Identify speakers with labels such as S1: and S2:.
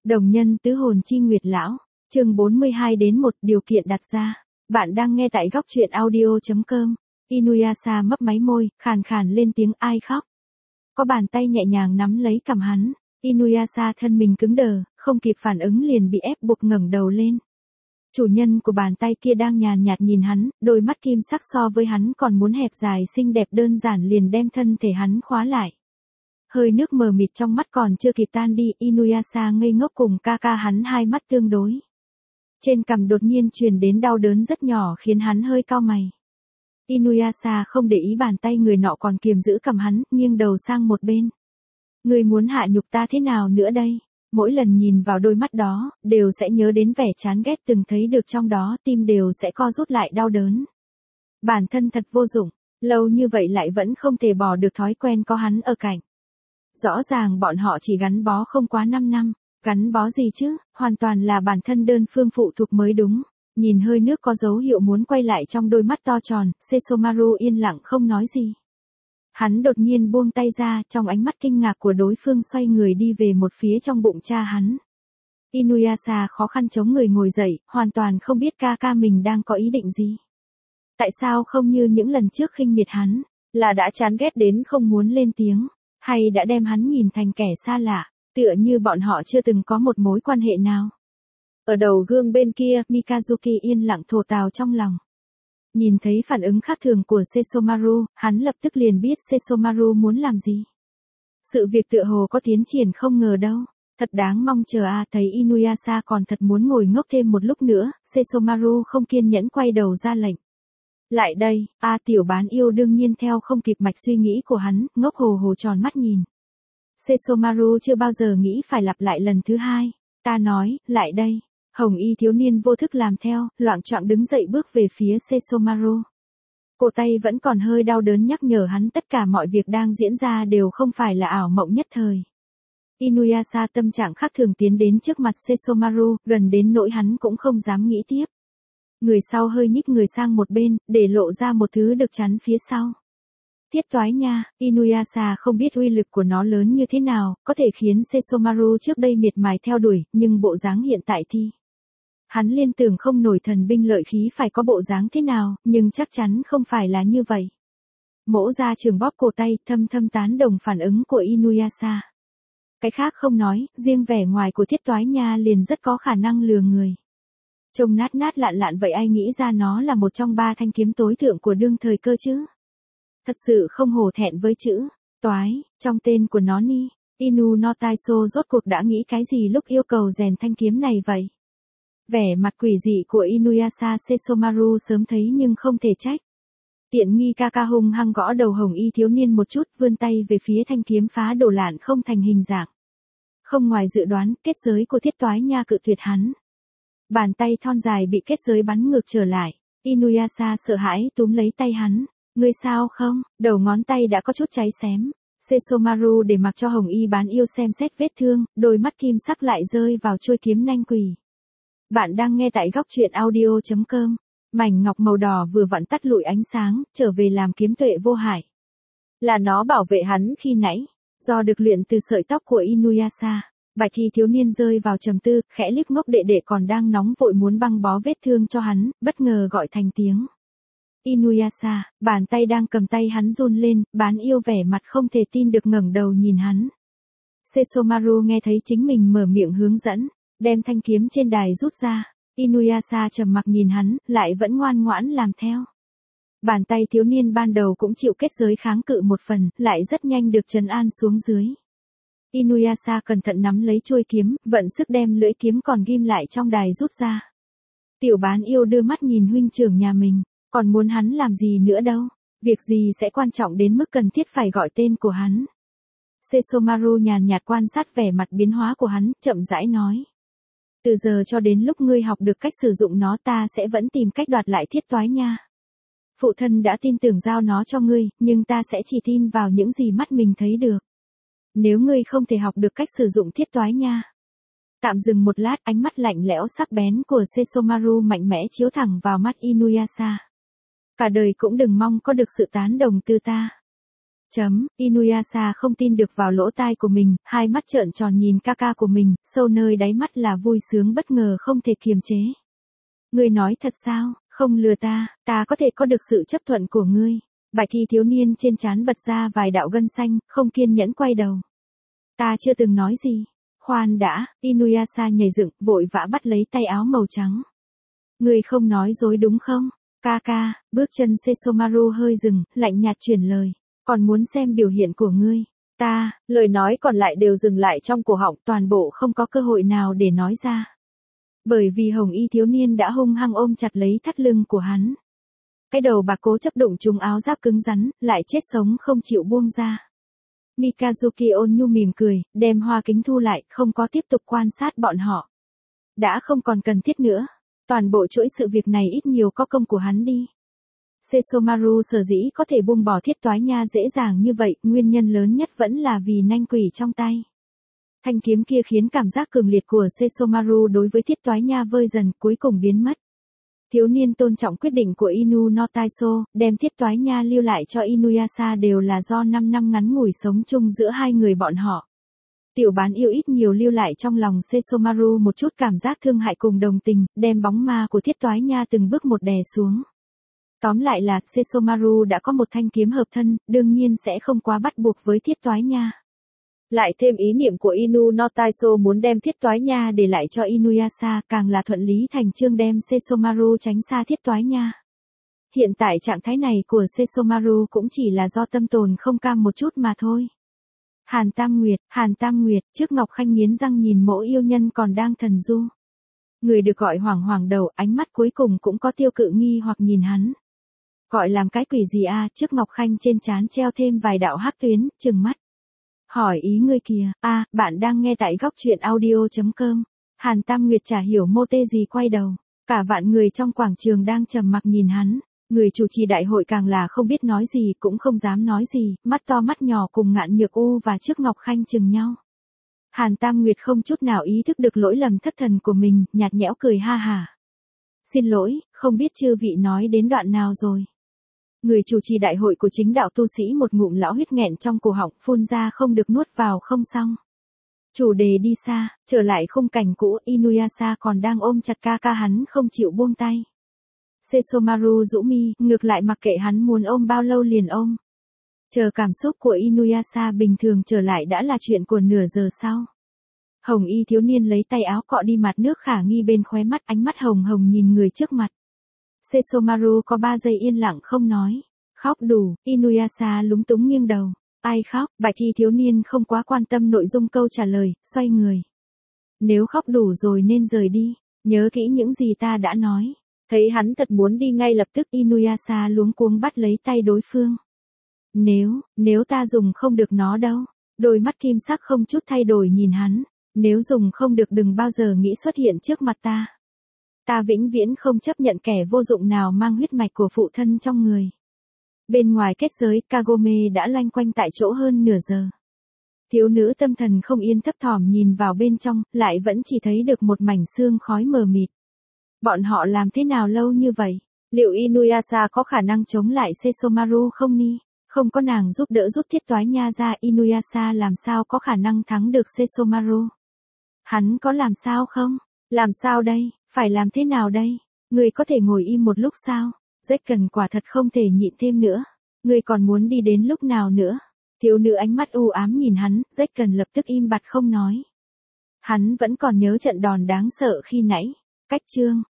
S1: Đồng nhân tứ hồn chi nguyệt lão, chương 42 đến 1 điều kiện đặt ra. Bạn đang nghe tại góc truyện audio.com. Inuyasha mấp máy môi, khàn khàn lên tiếng ai khóc. Có bàn tay nhẹ nhàng nắm lấy cằm hắn. Inuyasha thân mình cứng đờ, không kịp phản ứng liền bị ép buộc ngẩng đầu lên. Chủ nhân của bàn tay kia đang nhàn nhạt nhìn hắn, đôi mắt kim sắc so với hắn còn muốn hẹp dài xinh đẹp đơn giản liền đem thân thể hắn khóa lại. Hơi nước mờ mịt trong mắt còn chưa kịp tan đi, Inuyasha ngây ngốc cùng ca ca hắn hai mắt tương đối. Trên cằm đột nhiên truyền đến đau đớn rất nhỏ khiến hắn hơi cau mày. Inuyasha không để ý bàn tay người nọ còn kiềm giữ cằm hắn, nghiêng đầu sang một bên. Người muốn hạ nhục ta thế nào nữa đây? Mỗi lần nhìn vào đôi mắt đó, đều sẽ nhớ đến vẻ chán ghét từng thấy được trong đó, tim đều sẽ co rút lại đau đớn. Bản thân thật vô dụng, lâu như vậy lại vẫn không thể bỏ được thói quen có hắn ở cạnh. Rõ ràng bọn họ chỉ gắn bó không quá 5 năm, gắn bó gì chứ, hoàn toàn là bản thân đơn phương phụ thuộc mới đúng. Nhìn hơi nước có dấu hiệu muốn quay lại trong đôi mắt to tròn, Sesomaru yên lặng không nói gì. Hắn đột nhiên buông tay ra, trong ánh mắt kinh ngạc của đối phương xoay người đi về một phía trong bụng cha hắn. Inuyasha khó khăn chống người ngồi dậy, hoàn toàn không biết ca ca mình đang có ý định gì. Tại sao không như những lần trước khinh miệt hắn, là đã chán ghét đến không muốn lên tiếng, hay đã đem hắn nhìn thành kẻ xa lạ, tựa như bọn họ chưa từng có một mối quan hệ nào. Ở đầu gương bên kia, Mikazuki yên lặng thổ tào trong lòng. Nhìn thấy phản ứng khác thường của Sesomaru, hắn lập tức liền biết Sesomaru muốn làm gì. Sự việc tựa hồ có tiến triển không ngờ đâu. Thật đáng mong chờ à, thấy Inuyasha còn thật muốn ngồi ngốc thêm một lúc nữa, Sesomaru không kiên nhẫn quay đầu ra lệnh. Lại đây, tiểu bán yêu đương nhiên theo không kịp mạch suy nghĩ của hắn, ngốc hồ hồ tròn mắt nhìn. Sesomaru chưa bao giờ nghĩ phải lặp lại lần thứ hai. Ta nói, lại đây. Hồng y thiếu niên vô thức làm theo, loạng choạng đứng dậy bước về phía Sesomaru. Cổ tay vẫn còn hơi đau đớn nhắc nhở hắn tất cả mọi việc đang diễn ra đều không phải là ảo mộng nhất thời. Inuyasha tâm trạng khác thường tiến đến trước mặt Sesomaru, gần đến nỗi hắn cũng không dám nghĩ tiếp. Người sau hơi nhích người sang một bên, để lộ ra một thứ được chắn phía sau. Thiết toái nha, Inuyasha không biết uy lực của nó lớn như thế nào, có thể khiến Sesomaru trước đây miệt mài theo đuổi, nhưng bộ dáng hiện tại thì... Hắn liên tưởng không nổi thần binh lợi khí phải có bộ dáng thế nào, nhưng chắc chắn không phải là như vậy. Mỗ ra trường bóp cổ tay, thâm thâm tán đồng phản ứng của Inuyasha. Cái khác không nói, riêng vẻ ngoài của thiết toái nha liền rất có khả năng lừa người. Trông nát nát lạn lạn vậy ai nghĩ ra nó là một trong 3 thanh kiếm tối thượng của đương thời cơ chứ? Thật sự không hổ thẹn với chữ toái trong tên của nó ni. Inu no Taisho rốt cuộc đã nghĩ cái gì lúc yêu cầu rèn thanh kiếm này vậy? Vẻ mặt quỷ dị của Inuyasha Sesomaru sớm thấy nhưng không thể trách. Tiện nghi ca ca hung hăng gõ đầu hồng y thiếu niên một chút, vươn tay về phía thanh kiếm phá đổ lạn không thành hình dạng. Không ngoài dự đoán, kết giới của thiết toái nha cự tuyệt hắn. Bàn tay thon dài bị kết giới bắn ngược trở lại. Inuyasha sợ hãi túm lấy tay hắn. Ngươi sao không? Đầu ngón tay đã có chút cháy xém. Sesomaru để mặc cho hồng y bán yêu xem xét vết thương, đôi mắt kim sắc lại rơi vào chuôi kiếm nanh quỷ. Bạn đang nghe tại góc truyện audio.com. Mảnh ngọc màu đỏ vừa vặn tắt lụi ánh sáng, trở về làm kiếm tuệ vô hại. Là nó bảo vệ hắn khi nãy, do được luyện từ sợi tóc của Inuyasha. Bạch y thiếu niên rơi vào trầm tư, khẽ liếc ngốc đệ đệ còn đang nóng vội muốn băng bó vết thương cho hắn, bất ngờ gọi thành tiếng. Inuyasha, bàn tay đang cầm tay hắn run lên, bán yêu vẻ mặt không thể tin được ngẩng đầu nhìn hắn. Sesomaru nghe thấy chính mình mở miệng hướng dẫn, đem thanh kiếm trên đài rút ra. Inuyasha trầm mặc nhìn hắn, lại vẫn ngoan ngoãn làm theo. Bàn tay thiếu niên ban đầu cũng chịu kết giới kháng cự một phần, lại rất nhanh được trấn an xuống dưới. Inuyasha cẩn thận nắm lấy chuôi kiếm, vận sức đem lưỡi kiếm còn ghim lại trong đài rút ra. Tiểu bán yêu đưa mắt nhìn huynh trưởng nhà mình, còn muốn hắn làm gì nữa đâu, việc gì sẽ quan trọng đến mức cần thiết phải gọi tên của hắn. Sesomaru nhàn nhạt quan sát vẻ mặt biến hóa của hắn, chậm rãi nói. Từ giờ cho đến lúc ngươi học được cách sử dụng nó ta sẽ vẫn tìm cách đoạt lại thiết toái nha. Phụ thân đã tin tưởng giao nó cho ngươi, nhưng ta sẽ chỉ tin vào những gì mắt mình thấy được. Nếu ngươi không thể học được cách sử dụng thiết toái nha. Tạm dừng một lát, ánh mắt lạnh lẽo sắc bén của Sesomaru mạnh mẽ chiếu thẳng vào mắt Inuyasha. Cả đời cũng đừng mong có được sự tán đồng từ ta. Inuyasha không tin được vào lỗ tai của mình, hai mắt trợn tròn nhìn ca ca của mình, sâu nơi đáy mắt là vui sướng bất ngờ không thể kiềm chế. Ngươi nói thật sao, không lừa ta có thể có được sự chấp thuận của ngươi. Bạch y thiếu niên trên trán bật ra vài đạo gân xanh, không kiên nhẫn quay đầu. Ta chưa từng nói gì. Khoan đã, Inuyasha nhảy dựng, vội vã bắt lấy tay áo màu trắng. Ngươi không nói dối đúng không? Ca, bước chân Sesomaru hơi dừng, lạnh nhạt chuyển lời. Còn muốn xem biểu hiện của ngươi. Lời nói còn lại đều dừng lại trong cổ họng, toàn bộ không có cơ hội nào để nói ra. Bởi vì hồng y thiếu niên đã hung hăng ôm chặt lấy thắt lưng của hắn. Cái đầu bạc cố chấp đụng trúng áo giáp cứng rắn, lại chết sống không chịu buông ra. Mikazuki ôn nhu mỉm cười, đem hoa kính thu lại, không có tiếp tục quan sát bọn họ. Đã không còn cần thiết nữa. Toàn bộ chuỗi sự việc này ít nhiều có công của hắn đi. Sesomaru sở dĩ có thể buông bỏ thiết toái nha dễ dàng như vậy, nguyên nhân lớn nhất vẫn là vì nanh quỷ trong tay. Thanh kiếm kia khiến cảm giác cường liệt của Sesomaru đối với thiết toái nha vơi dần, cuối cùng biến mất. Thiếu niên tôn trọng quyết định của Inu no Taiso, đem thiết toái nha lưu lại cho Inuyasha đều là do 5 năm ngắn ngủi sống chung giữa hai người bọn họ. Tiểu bán yêu ít nhiều lưu lại trong lòng Sesomaru một chút cảm giác thương hại cùng đồng tình, đem bóng ma của thiết toái nha từng bước một đè xuống. Tóm lại là, Sesomaru đã có một thanh kiếm hợp thân, đương nhiên sẽ không quá bắt buộc với thiết toái nha. Lại thêm ý niệm của Inu no Taiso muốn đem thiết toái nha để lại cho Inuyasha, càng là thuận lý thành chương đem Sesomaru tránh xa thiết toái nha. Hiện tại trạng thái này của Sesomaru cũng chỉ là do tâm tồn không cam một chút mà thôi. Hàn Tam Nguyệt, trước Ngọc Khanh nghiến răng nhìn mỗ yêu nhân còn đang thần du. Người được gọi hoảng đầu, ánh mắt cuối cùng cũng có tiêu cự nghi hoặc nhìn hắn. Gọi làm cái quỷ gì a? Trước Ngọc Khanh trên trán treo thêm vài đạo hắc tuyến, trừng mắt. Hỏi ý ngươi kìa, bạn đang nghe tại góc truyện audio.com. Hàn Tam Nguyệt chả hiểu mô tê gì quay đầu. Cả vạn người trong quảng trường đang trầm mặc nhìn hắn. Người chủ trì đại hội càng là không biết nói gì cũng không dám nói gì, mắt to mắt nhỏ cùng Ngạn Nhược U và trước Ngọc Khanh chừng nhau. Hàn Tam Nguyệt không chút nào ý thức được lỗi lầm thất thần của mình, nhạt nhẽo cười ha hả. Xin lỗi, không biết chư vị nói đến đoạn nào rồi. Người chủ trì đại hội của chính đạo tu sĩ một ngụm lão huyết nghẹn trong cổ họng, phun ra không được nuốt vào không xong. Chủ đề đi xa, trở lại khung cảnh cũ, Inuyasha còn đang ôm chặt ca hắn không chịu buông tay. Sesomaru rũ mi, ngược lại mặc kệ hắn muốn ôm bao lâu liền ôm. Chờ cảm xúc của Inuyasha bình thường trở lại đã là chuyện của nửa giờ sau. Hồng y thiếu niên lấy tay áo cọ đi mặt nước khả nghi bên khóe mắt, ánh mắt hồng hồng nhìn người trước mặt. Sesomaru có 3 giây yên lặng không nói. Khóc đủ, Inuyasha lúng túng nghiêng đầu. Ai khóc? Bạch y thiếu niên không quá quan tâm nội dung câu trả lời, xoay người. Nếu khóc đủ rồi nên rời đi, nhớ kỹ những gì ta đã nói. Thấy hắn thật muốn đi ngay lập tức, Inuyasha luống cuống bắt lấy tay đối phương. Nếu ta dùng không được nó đâu. Đôi mắt kim sắc không chút thay đổi nhìn hắn. Nếu dùng không được đừng bao giờ nghĩ xuất hiện trước mặt ta. Ta vĩnh viễn không chấp nhận kẻ vô dụng nào mang huyết mạch của phụ thân trong người. Bên ngoài kết giới, Kagome đã loanh quanh tại chỗ hơn nửa giờ. Thiếu nữ tâm thần không yên thấp thỏm nhìn vào bên trong, lại vẫn chỉ thấy được một mảnh xương khói mờ mịt. Bọn họ làm thế nào lâu như vậy? Liệu Inuyasha có khả năng chống lại Sesomaru không ni? Không có nàng giúp đỡ rút thiết toái nha ra, Inuyasha làm sao có khả năng thắng được Sesomaru? Hắn có làm sao không? Làm sao đây? Phải làm thế nào đây? Người có thể ngồi im một lúc sao? Zekken quả thật không thể nhịn thêm nữa. Người còn muốn đi đến lúc nào nữa? Thiếu nữ ánh mắt u ám nhìn hắn, Zekken lập tức im bặt không nói. Hắn vẫn còn nhớ trận đòn đáng sợ khi nãy. Cách chương.